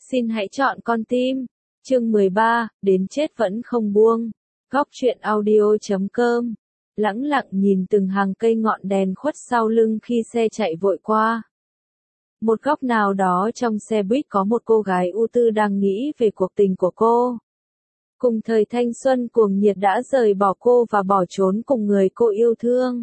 Xin hãy chọn con tim. Chương 13, đến chết vẫn không buông. Góc truyện audio.com. Lẳng lặng nhìn từng hàng cây ngọn đèn khuất sau lưng khi xe chạy vội qua. Một góc nào đó trong xe buýt có một cô gái ưu tư đang nghĩ về cuộc tình của cô. Cùng thời thanh xuân cuồng nhiệt đã rời bỏ cô và bỏ trốn cùng người cô yêu thương.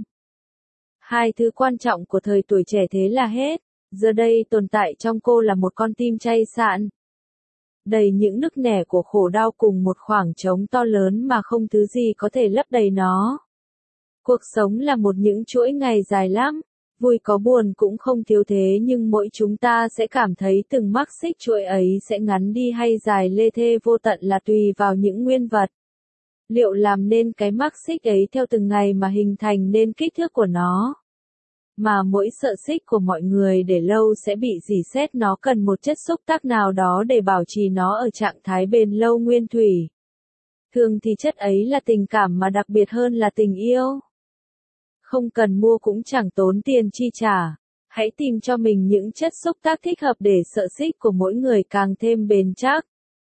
Hai thứ quan trọng của thời tuổi trẻ thế là hết, giờ đây tồn tại trong cô là một con tim chay sạn. Đầy những nức nẻ của khổ đau cùng một khoảng trống to lớn mà không thứ gì có thể lấp đầy nó. Cuộc sống là một những chuỗi ngày dài lắm, vui có buồn cũng không thiếu thế, nhưng mỗi chúng ta sẽ cảm thấy từng mắc xích chuỗi ấy sẽ ngắn đi hay dài lê thê vô tận là tùy vào những nguyên vật. Liệu làm nên cái mắc xích ấy theo từng ngày mà hình thành nên kích thước của nó. Mà mỗi sợi xích của mọi người để lâu sẽ bị rỉ sét, nó cần một chất xúc tác nào đó để bảo trì nó ở trạng thái bền lâu nguyên thủy. Thường thì chất ấy là tình cảm, mà đặc biệt hơn là tình yêu. Không cần mua cũng chẳng tốn tiền chi trả. Hãy tìm cho mình những chất xúc tác thích hợp để sợi xích của mỗi người càng thêm bền chắc.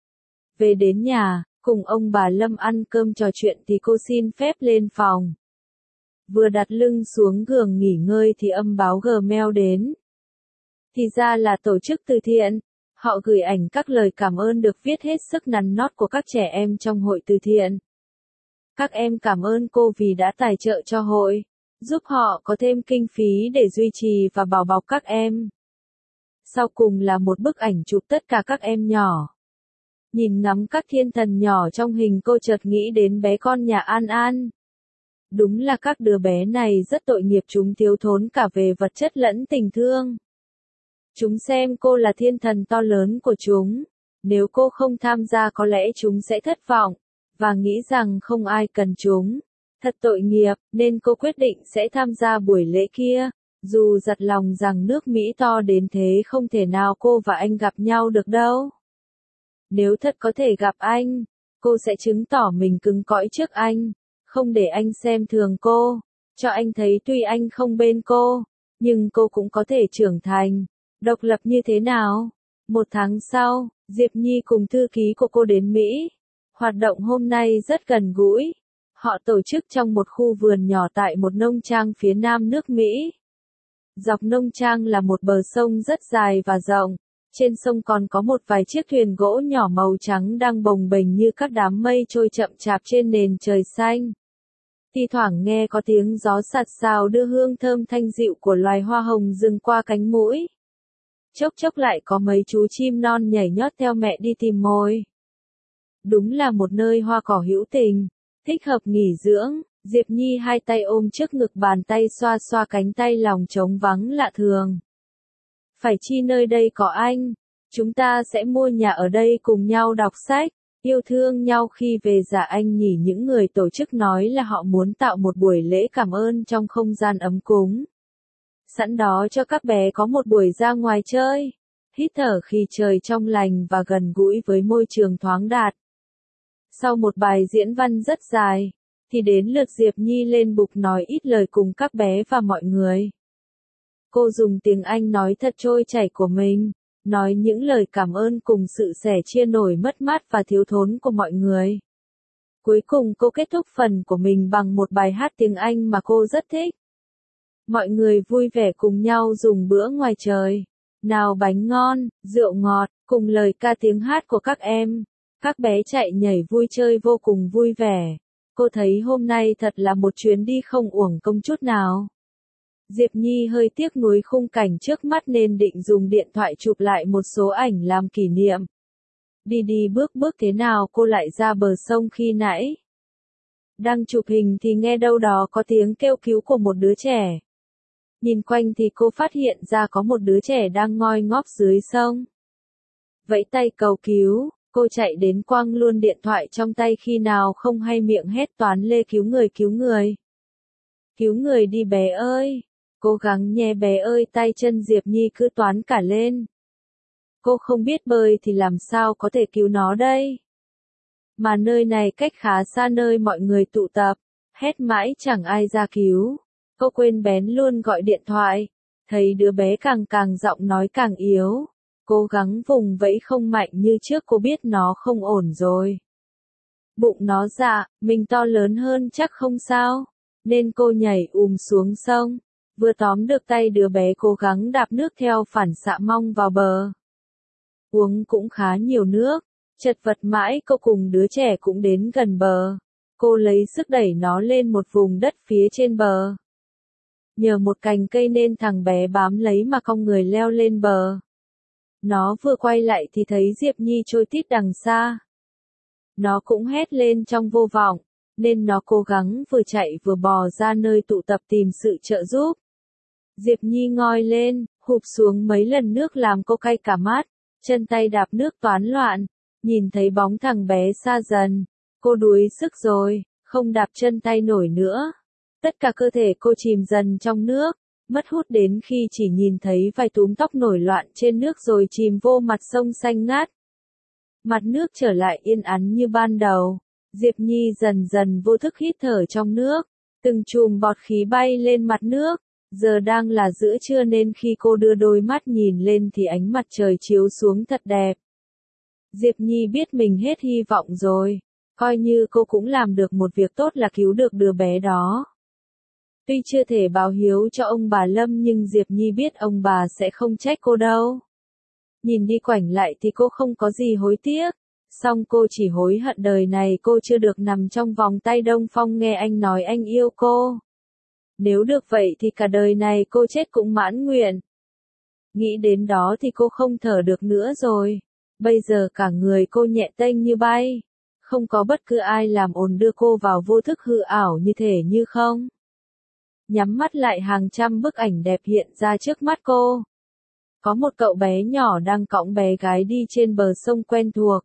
Về đến nhà, cùng ông bà Lâm ăn cơm trò chuyện thì cô xin phép lên phòng. Vừa đặt lưng xuống giường nghỉ ngơi thì âm báo Gmail đến. Thì ra là tổ chức từ thiện. Họ gửi ảnh các lời cảm ơn được viết hết sức nắn nót của các trẻ em trong hội từ thiện. Các em cảm ơn cô vì đã tài trợ cho hội, giúp họ có thêm kinh phí để duy trì và bảo bọc các em. Sau cùng là một bức ảnh chụp tất cả các em nhỏ. Nhìn ngắm các thiên thần nhỏ trong hình, cô chợt nghĩ đến bé con nhà An An. Đúng là các đứa bé này rất tội nghiệp, chúng thiếu thốn cả về vật chất lẫn tình thương. Chúng xem cô là thiên thần to lớn của chúng. Nếu cô không tham gia có lẽ chúng sẽ thất vọng, và nghĩ rằng không ai cần chúng. Thật tội nghiệp, nên cô quyết định sẽ tham gia buổi lễ kia. Dù giật lòng rằng nước Mỹ to đến thế không thể nào cô và anh gặp nhau được đâu. Nếu thật có thể gặp anh, cô sẽ chứng tỏ mình cứng cỏi trước anh. Không để anh xem thường cô, cho anh thấy tuy anh không bên cô, nhưng cô cũng có thể trưởng thành, độc lập như thế nào. Một tháng sau, Diệp Nhi cùng thư ký của cô đến Mỹ. Hoạt động hôm nay rất gần gũi. Họ tổ chức trong một khu vườn nhỏ tại một nông trang phía nam nước Mỹ. Dọc nông trang là một bờ sông rất dài và rộng. Trên sông còn có một vài chiếc thuyền gỗ nhỏ màu trắng đang bồng bềnh như các đám mây trôi chậm chạp trên nền trời xanh. Thi thoảng nghe có tiếng gió sạt sào đưa hương thơm thanh dịu của loài hoa hồng rừng qua cánh mũi. Chốc chốc lại có mấy chú chim non nhảy nhót theo mẹ đi tìm mồi. Đúng là một nơi hoa cỏ hữu tình, thích hợp nghỉ dưỡng. Diệp Nhi hai tay ôm trước ngực, bàn tay xoa xoa cánh tay, lòng trống vắng lạ thường. Phải chi nơi đây có anh, chúng ta sẽ mua nhà ở đây cùng nhau đọc sách. Yêu thương nhau khi về già anh nhỉ. Những người tổ chức nói là họ muốn tạo một buổi lễ cảm ơn trong không gian ấm cúng. Sẵn đó cho các bé có một buổi ra ngoài chơi, hít thở khi trời trong lành và gần gũi với môi trường thoáng đạt. Sau một bài diễn văn rất dài, thì đến lượt Diệp Nhi lên bục nói ít lời cùng các bé và mọi người. Cô dùng tiếng Anh nói thật trôi chảy của mình. Nói những lời cảm ơn cùng sự sẻ chia nỗi mất mát và thiếu thốn của mọi người. Cuối cùng cô kết thúc phần của mình bằng một bài hát tiếng Anh mà cô rất thích. Mọi người vui vẻ cùng nhau dùng bữa ngoài trời. Nào bánh ngon, rượu ngọt, cùng lời ca tiếng hát của các em. Các bé chạy nhảy vui chơi vô cùng vui vẻ. Cô thấy hôm nay thật là một chuyến đi không uổng công chút nào. Diệp Nhi hơi tiếc nuối khung cảnh trước mắt nên định dùng điện thoại chụp lại một số ảnh làm kỷ niệm. Đi đi bước bước thế nào cô lại ra bờ sông khi nãy. Đang chụp hình thì nghe đâu đó có tiếng kêu cứu của một đứa trẻ. Nhìn quanh thì cô phát hiện ra có một đứa trẻ đang ngoi ngóp dưới sông. Vẫy tay cầu cứu, cô chạy đến quăng luôn điện thoại trong tay, khi nào không hay miệng hét toán lê cứu người cứu người. Cứu người đi bé ơi. Cố gắng nhé bé ơi, tay chân Diệp Nhi cứ toán cả lên. Cô không biết bơi thì làm sao có thể cứu nó đây. Mà nơi này cách khá xa nơi mọi người tụ tập, hét mãi chẳng ai ra cứu. Cô quên bén luôn gọi điện thoại, thấy đứa bé càng giọng nói càng yếu. Cố gắng vùng vẫy không mạnh như trước, cô biết nó không ổn rồi. Bụng nó dạ, mình to lớn hơn chắc không sao. Nên cô nhảy xuống sông. Vừa tóm được tay đứa bé cố gắng đạp nước theo phản xạ mong vào bờ. Uống cũng khá nhiều nước. Chật vật mãi cô cùng đứa trẻ cũng đến gần bờ. Cô lấy sức đẩy nó lên một vùng đất phía trên bờ. Nhờ một cành cây nên thằng bé bám lấy mà cong người leo lên bờ. Nó vừa quay lại thì thấy Diệp Nhi trôi tít đằng xa. Nó cũng hét lên trong vô vọng, nên nó cố gắng vừa chạy vừa bò ra nơi tụ tập tìm sự trợ giúp. Diệp Nhi ngoi lên, hụp xuống mấy lần nước làm cô cay cả mắt, chân tay đạp nước toán loạn, nhìn thấy bóng thằng bé xa dần. Cô đuối sức rồi, không đạp chân tay nổi nữa. Tất cả cơ thể cô chìm dần trong nước, mất hút đến khi chỉ nhìn thấy vài túm tóc nổi loạn trên nước rồi chìm vô mặt sông xanh ngát. Mặt nước trở lại yên ắng như ban đầu. Diệp Nhi dần dần vô thức hít thở trong nước. Từng chùm bọt khí bay lên mặt nước. Giờ đang là giữa trưa nên khi cô đưa đôi mắt nhìn lên thì ánh mặt trời chiếu xuống thật đẹp. Diệp Nhi biết mình hết hy vọng rồi. Coi như cô cũng làm được một việc tốt là cứu được đứa bé đó. Tuy chưa thể báo hiếu cho ông bà Lâm nhưng Diệp Nhi biết ông bà sẽ không trách cô đâu. Nhìn đi quảnh lại thì cô không có gì hối tiếc. Song cô chỉ hối hận đời này cô chưa được nằm trong vòng tay Đông Phong nghe anh nói anh yêu cô. Nếu được vậy thì cả đời này cô chết cũng mãn nguyện. Nghĩ đến đó thì cô không thở được nữa rồi. Bây giờ cả người cô nhẹ tênh như bay. Không có bất cứ ai làm ồn đưa cô vào vô thức hư ảo như thể như không. Nhắm mắt lại hàng trăm bức ảnh đẹp hiện ra trước mắt cô. Có một cậu bé nhỏ đang cõng bé gái đi trên bờ sông quen thuộc.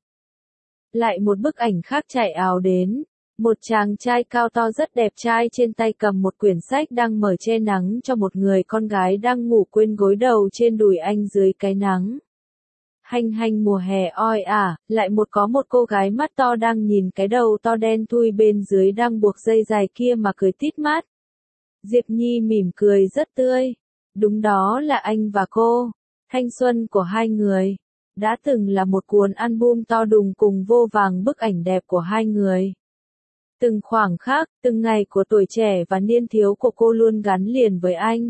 Lại một bức ảnh khác chạy ào đến. Một chàng trai cao to rất đẹp trai trên tay cầm một quyển sách đang mở che nắng cho một người con gái đang ngủ quên gối đầu trên đùi anh dưới cái nắng. Hanh hanh mùa hè oi ả, lại có một cô gái mắt to đang nhìn cái đầu to đen thui bên dưới đang buộc dây dài kia mà cười tít mắt. Diệp Nhi mỉm cười rất tươi. Đúng đó là anh và cô. Thanh xuân của hai người. Đã từng là một cuốn album to đùng cùng vô vàng bức ảnh đẹp của hai người. Từng khoảng khắc, từng ngày của tuổi trẻ và niên thiếu của cô luôn gắn liền với anh.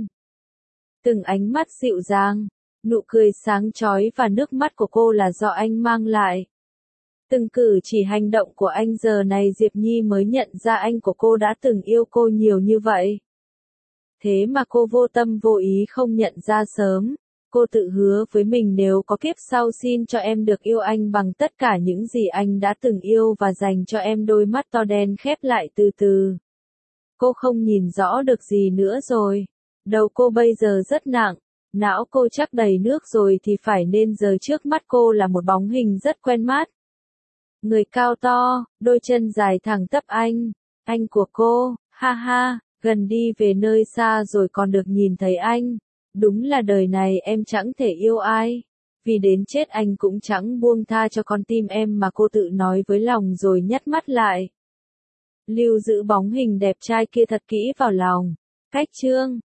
Từng ánh mắt dịu dàng, nụ cười sáng chói và nước mắt của cô là do anh mang lại. Từng cử chỉ hành động của anh giờ này Diệp Nhi mới nhận ra anh của cô đã từng yêu cô nhiều như vậy. Thế mà cô vô tâm vô ý không nhận ra sớm. Cô tự hứa với mình nếu có kiếp sau xin cho em được yêu anh bằng tất cả những gì anh đã từng yêu và dành cho em. Đôi mắt to đen khép lại từ từ. Cô không nhìn rõ được gì nữa rồi. Đầu cô bây giờ rất nặng. Não cô chắc đầy nước rồi thì phải nên giờ trước mắt cô là một bóng hình rất quen mắt. Người cao to, đôi chân dài thẳng tắp anh của cô, ha ha, gần đi về nơi xa rồi còn được nhìn thấy anh. Đúng là đời này em chẳng thể yêu ai. Vì đến chết anh cũng chẳng buông tha cho con tim em mà cô tự nói với lòng rồi nhắm mắt lại. Lưu giữ bóng hình đẹp trai kia thật kỹ vào lòng. Cách chương